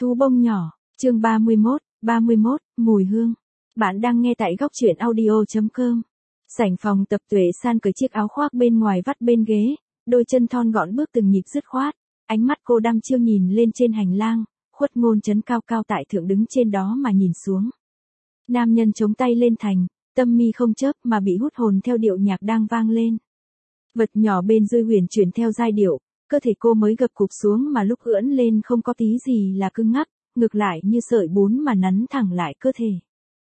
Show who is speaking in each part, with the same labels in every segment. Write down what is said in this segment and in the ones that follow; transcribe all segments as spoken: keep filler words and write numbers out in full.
Speaker 1: Thú bông nhỏ, chương ba mươi mốt, ba mươi mốt, mùi hương. Bạn đang nghe tại góc truyện audio.com. Sảnh phòng tập Tuệ San cởi chiếc áo khoác bên ngoài vắt bên ghế, đôi chân thon gọn bước từng nhịp dứt khoát, ánh mắt cô đăm chiêu nhìn lên trên hành lang, Khuất Ngôn Chấn cao cao tại thượng đứng trên đó mà nhìn xuống. Nam nhân chống tay lên thành, tâm mi không chớp mà bị hút hồn theo điệu nhạc đang vang lên. Vật nhỏ bên dưới huyền chuyển theo giai điệu, cơ thể cô mới gập cụp xuống mà lúc ưỡn lên không có tí gì là cứng ngắc, ngược lại như sợi bún mà nắn thẳng lại cơ thể.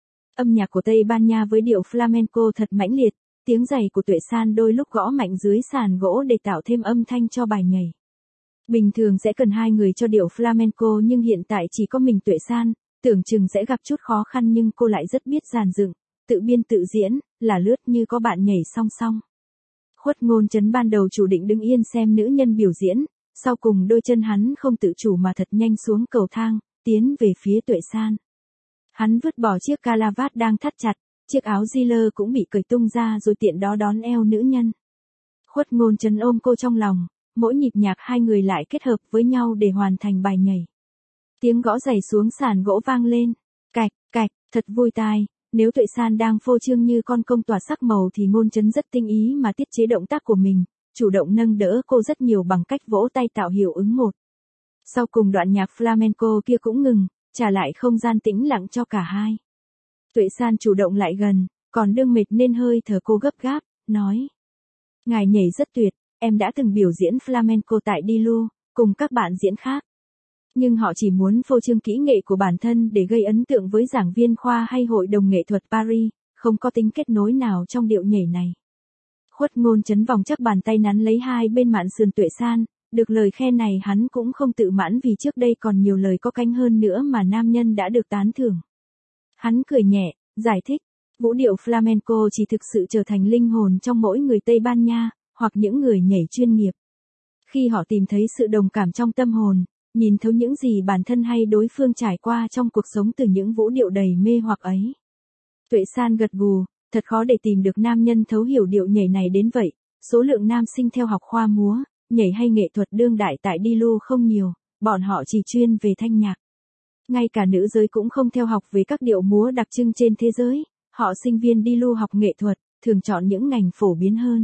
Speaker 1: Âm nhạc của Tây Ban Nha với điệu flamenco thật mãnh liệt, tiếng giày của Tuệ San đôi lúc gõ mạnh dưới sàn gỗ để tạo thêm âm thanh cho bài nhảy. Bình thường sẽ cần hai người cho điệu flamenco nhưng hiện tại chỉ có mình Tuệ San, tưởng chừng sẽ gặp chút khó khăn nhưng cô lại rất biết dàn dựng, tự biên tự diễn, là lướt như có bạn nhảy song song. Khuất Ngôn Chấn ban đầu chủ định đứng yên xem nữ nhân biểu diễn, sau cùng đôi chân hắn không tự chủ mà thật nhanh xuống cầu thang, tiến về phía Tuệ San. Hắn vứt bỏ chiếc calavat đang thắt chặt, chiếc áo Giller cũng bị cởi tung ra rồi tiện đó đón eo nữ nhân. Khuất Ngôn Chấn ôm cô trong lòng, mỗi nhịp nhạc hai người lại kết hợp với nhau để hoàn thành bài nhảy. Tiếng gõ giày xuống sàn gỗ vang lên, cạch, cạch, thật vui tai. Nếu Tuệ San đang phô trương như con công tỏa sắc màu thì Ngôn Chấn rất tinh ý mà tiết chế động tác của mình, chủ động nâng đỡ cô rất nhiều bằng cách vỗ tay tạo hiệu ứng một. Sau cùng đoạn nhạc flamenco kia cũng ngừng, trả lại không gian tĩnh lặng cho cả hai. Tuệ San chủ động lại gần, còn đương mệt nên hơi thở cô gấp gáp, nói. Ngài nhảy rất tuyệt, em đã từng biểu diễn flamenco tại Dilu, cùng các bạn diễn khác. Nhưng họ chỉ muốn phô trương kỹ nghệ của bản thân để gây ấn tượng với giảng viên khoa hay hội đồng nghệ thuật Paris, không có tính kết nối nào trong điệu nhảy này. Khuất Ngôn Chấn vòng chắc bàn tay nắn lấy hai bên mạn sườn Tuệ San, được lời khen này hắn cũng không tự mãn vì trước đây còn nhiều lời có cánh hơn nữa mà nam nhân đã được tán thưởng. Hắn cười nhẹ, giải thích, vũ điệu flamenco chỉ thực sự trở thành linh hồn trong mỗi người Tây Ban Nha, hoặc những người nhảy chuyên nghiệp. Khi họ tìm thấy sự đồng cảm trong tâm hồn, nhìn thấu những gì bản thân hay đối phương trải qua trong cuộc sống từ những vũ điệu đầy mê hoặc ấy. Tuệ San gật gù, thật khó để tìm được nam nhân thấu hiểu điệu nhảy này đến vậy, số lượng nam sinh theo học khoa múa, nhảy hay nghệ thuật đương đại tại Dilu không nhiều, bọn họ chỉ chuyên về thanh nhạc. Ngay cả nữ giới cũng không theo học về các điệu múa đặc trưng trên thế giới, họ sinh viên Dilu học nghệ thuật, thường chọn những ngành phổ biến hơn.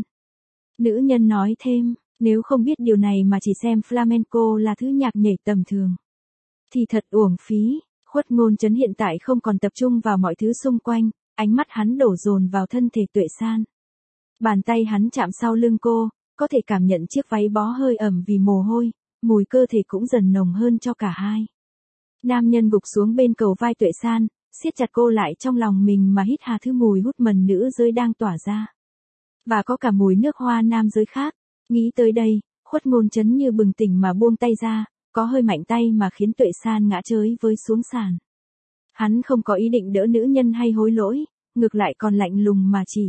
Speaker 1: Nữ nhân nói thêm. Nếu không biết điều này mà chỉ xem flamenco là thứ nhạc nhảy tầm thường, thì thật uổng phí. Khuất Ngôn Chấn hiện tại không còn tập trung vào mọi thứ xung quanh, ánh mắt hắn đổ dồn vào thân thể Tuệ San. Bàn tay hắn chạm sau lưng cô, có thể cảm nhận chiếc váy bó hơi ẩm vì mồ hôi, mùi cơ thể cũng dần nồng hơn cho cả hai. Nam nhân gục xuống bên cầu vai Tuệ San, siết chặt cô lại trong lòng mình mà hít hà thứ mùi hút mần nữ giới đang tỏa ra. Và có cả mùi nước hoa nam giới khác. Nghĩ tới đây, Khuất Ngôn Chấn như bừng tỉnh mà buông tay ra, có hơi mạnh tay mà khiến Tuệ San ngã chới với xuống sàn. Hắn không có ý định đỡ nữ nhân hay hối lỗi, ngược lại còn lạnh lùng mà chỉ.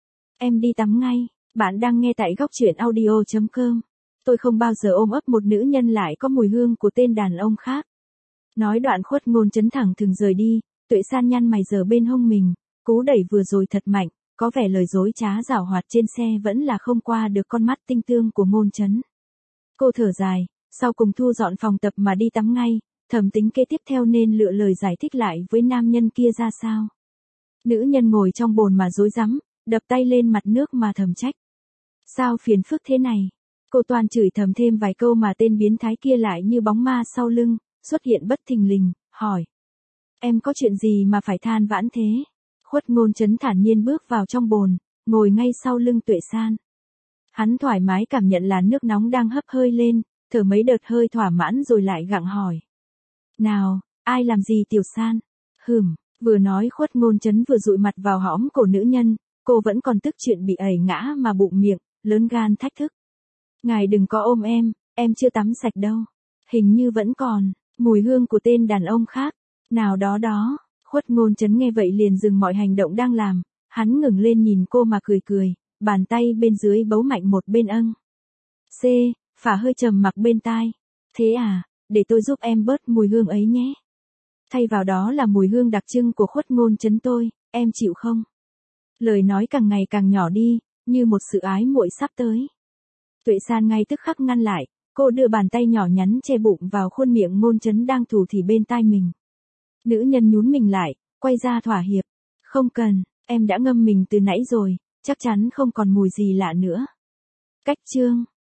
Speaker 1: Em đi tắm ngay, bạn đang nghe tại góc truyện audio.com. Tôi không bao giờ ôm ấp một nữ nhân lại có mùi hương của tên đàn ông khác. Nói đoạn Khuất Ngôn Chấn thẳng thừng rời đi, Tuệ San nhăn mày giờ bên hông mình, cú đẩy vừa rồi thật mạnh. Có vẻ lời dối trá giảo hoạt trên xe vẫn là không qua được con mắt tinh tương của Ngôn Chấn. Cô thở dài, sau cùng thu dọn phòng tập mà đi tắm ngay, thầm tính kế tiếp theo nên lựa lời giải thích lại với nam nhân kia ra sao. Nữ nhân ngồi trong bồn mà rối rắm, đập tay lên mặt nước mà thầm trách. Sao phiền phức thế này? Cô toàn chửi thầm thêm vài câu mà tên biến thái kia lại như bóng ma sau lưng, xuất hiện bất thình lình, hỏi. Em có chuyện gì mà phải than vãn thế? Khuất Ngôn Chấn thản nhiên bước vào trong bồn, ngồi ngay sau lưng Tuệ San. Hắn thoải mái cảm nhận là nước nóng đang hấp hơi lên, thở mấy đợt hơi thỏa mãn rồi lại gặng hỏi. Nào, ai làm gì Tiểu San? Hừm, vừa nói Khuất Ngôn Chấn vừa dụi mặt vào hõm cổ nữ nhân, cô vẫn còn tức chuyện bị ẩy ngã mà bụng miệng, lớn gan thách thức. Ngài đừng có ôm em, em chưa tắm sạch đâu. Hình như vẫn còn, mùi hương của tên đàn ông khác, nào đó đó. Khuất Ngôn Chấn nghe vậy liền dừng mọi hành động đang làm, hắn ngừng lên nhìn cô mà cười cười, bàn tay bên dưới bấu mạnh một bên âng. C, phả hơi trầm mặc bên tai. Thế à, để tôi giúp em bớt mùi hương ấy nhé. Thay vào đó là mùi hương đặc trưng của Khuất Ngôn Chấn tôi, em chịu không? Lời nói càng ngày càng nhỏ đi, như một sự ái muội sắp tới. Tuệ San ngay tức khắc ngăn lại, Cô đưa bàn tay nhỏ nhắn che bụng vào khuôn miệng Ngôn Chấn đang thủ thỉ bên tai mình. Nữ nhân nhún mình lại, quay ra thỏa hiệp. Không cần, em đã ngâm mình từ nãy rồi, chắc chắn không còn mùi gì lạ nữa. Cách chương